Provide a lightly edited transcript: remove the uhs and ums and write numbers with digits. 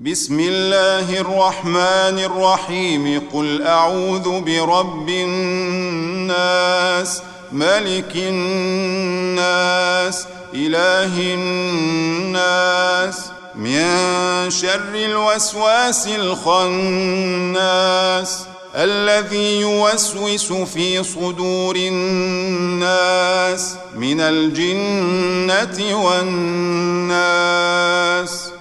بسم الله الرحمن الرحيم قل أعوذ برب الناس ملك الناس إله الناس من شر الوسواس الخناس الذي يوسوس في صدور الناس من الجنة والناس.